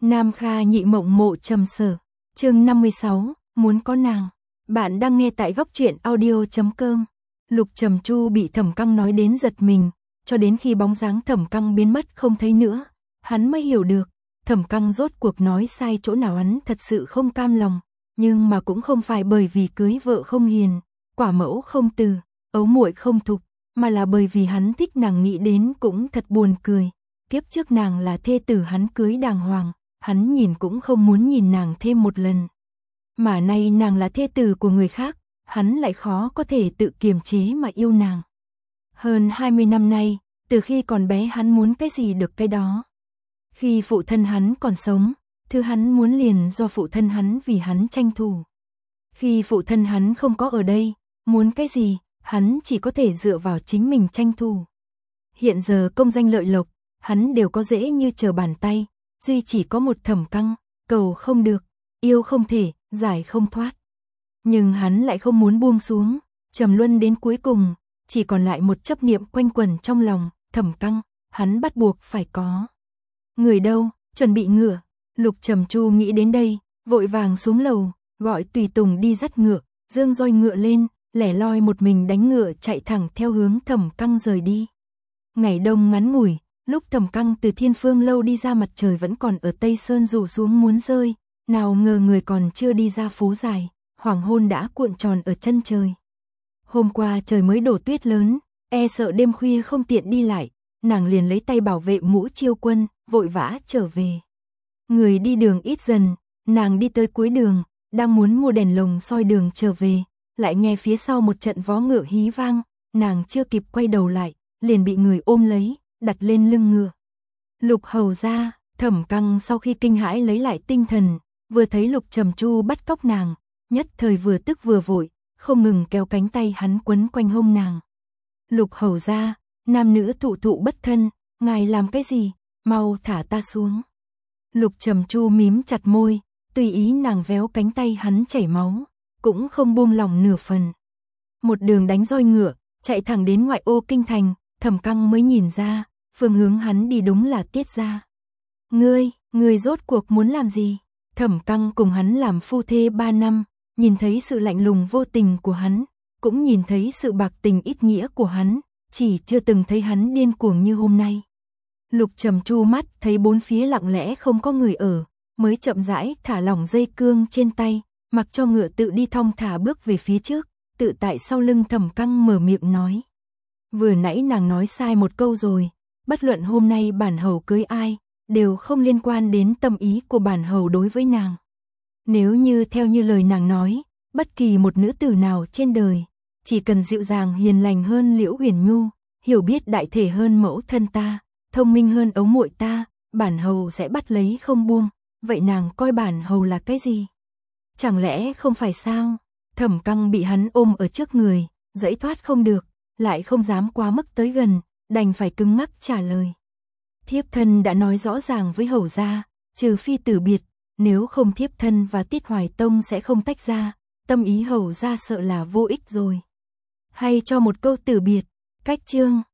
Nam Kha nhị mộng mộ trầm sở. Chương 56, muốn có nàng. Bạn đang nghe tại góc truyện audio.com. Lục Trầm Chu bị Thẩm Căng nói đến giật mình, cho đến khi bóng dáng Thẩm Căng biến mất không thấy nữa, hắn mới hiểu được, Thẩm Căng rốt cuộc nói sai chỗ nào. Hắn thật sự không cam lòng, nhưng mà cũng không phải bởi vì cưới vợ không hiền, quả mẫu không từ, ấu muội không thục, mà là bởi vì hắn thích nàng. Nghĩ đến cũng thật buồn cười, kiếp trước nàng là thê tử hắn cưới đàng hoàng, hắn nhìn cũng không muốn nhìn nàng thêm một lần. Mà nay nàng là thê tử của người khác, hắn lại khó có thể tự kiềm chế mà yêu nàng. Hơn 20 năm nay, từ khi còn bé hắn muốn cái gì được cái đó. Khi phụ thân hắn còn sống, thứ hắn muốn liền do phụ thân hắn vì hắn tranh thủ. Khi phụ thân hắn không có ở đây, muốn cái gì, hắn chỉ có thể dựa vào chính mình tranh thủ. Hiện giờ công danh lợi lộc, hắn đều có dễ như trở bàn tay, duy chỉ có một Thẩm Căng, cầu không được, yêu không thể, giải không thoát. Nhưng hắn lại không muốn buông xuống, trầm luân đến cuối cùng, chỉ còn lại một chấp niệm quanh quẩn trong lòng, Thẩm Căng, hắn bắt buộc phải có. Người đâu, chuẩn bị ngựa. Lục Trầm Chu nghĩ đến đây, vội vàng xuống lầu, gọi tùy tùng đi dắt ngựa, dương roi ngựa lên, lẻ loi một mình đánh ngựa chạy thẳng theo hướng Thẩm Căng rời đi. Ngày đông ngắn ngủi, lúc Thẩm Căng từ Thiên Phương lâu đi ra, mặt trời vẫn còn ở Tây Sơn rủ xuống muốn rơi, nào ngờ người còn chưa đi ra phố dài, hoàng hôn đã cuộn tròn ở chân trời. Hôm qua trời mới đổ tuyết lớn, e sợ đêm khuya không tiện đi lại, nàng liền lấy tay bảo vệ mũ chiêu quân, vội vã trở về. Người đi đường ít dần, nàng đi tới cuối đường, đang muốn mua đèn lồng soi đường trở về, lại nghe phía sau một trận vó ngựa hí vang, nàng chưa kịp quay đầu lại, liền bị người ôm lấy, đặt lên lưng ngựa. Lục hầu ra. Thẩm Căng sau khi kinh hãi lấy lại tinh thần, vừa thấy Lục Trầm Chu bắt cóc nàng, nhất thời vừa tức vừa vội, không ngừng kéo cánh tay hắn quấn quanh hông nàng. Lục hầu ra, nam nữ thụ thụ bất thân, ngài làm cái gì, mau thả ta xuống. Lục Trầm Chu mím chặt môi, tùy ý nàng véo cánh tay hắn chảy máu, cũng không buông lòng nửa phần. Một đường đánh roi ngựa, chạy thẳng đến ngoại ô kinh thành, Thẩm Căng mới nhìn ra, phương hướng hắn đi đúng là Tiết gia. Ngươi rốt cuộc muốn làm gì? Thẩm Căng cùng hắn làm phu thê 3 năm, nhìn thấy sự lạnh lùng vô tình của hắn, cũng nhìn thấy sự bạc tình ít nghĩa của hắn, chỉ chưa từng thấy hắn điên cuồng như hôm nay. Lục Trầm Chu mắt thấy bốn phía lặng lẽ không có người ở, mới chậm rãi thả lỏng dây cương trên tay, mặc cho ngựa tự đi thong thả bước về phía trước, tự tại sau lưng Thẩm Căng mở miệng nói. Vừa nãy nàng nói sai một câu rồi, bất luận hôm nay bản hầu cưới ai, đều không liên quan đến tâm ý của bản hầu đối với nàng. Nếu như theo như lời nàng nói, bất kỳ một nữ tử nào trên đời, chỉ cần dịu dàng hiền lành hơn Liễu Huyền Nhu, hiểu biết đại thể hơn mẫu thân ta, thông minh hơn ấu muội ta, bản hầu sẽ bắt lấy không buông. Vậy nàng coi bản hầu là cái gì? Chẳng lẽ không phải sao? Thẩm Căng bị hắn ôm ở trước người, giãy thoát không được, lại không dám quá mức tới gần, đành phải cứng ngắc trả lời. Thiếp thân đã nói rõ ràng với hầu gia, trừ phi tử biệt, nếu không thiếp thân và Tiết Hoài Tông sẽ không tách ra, tâm ý hầu gia sợ là vô ích rồi. Hay cho một câu tử biệt, cách chương.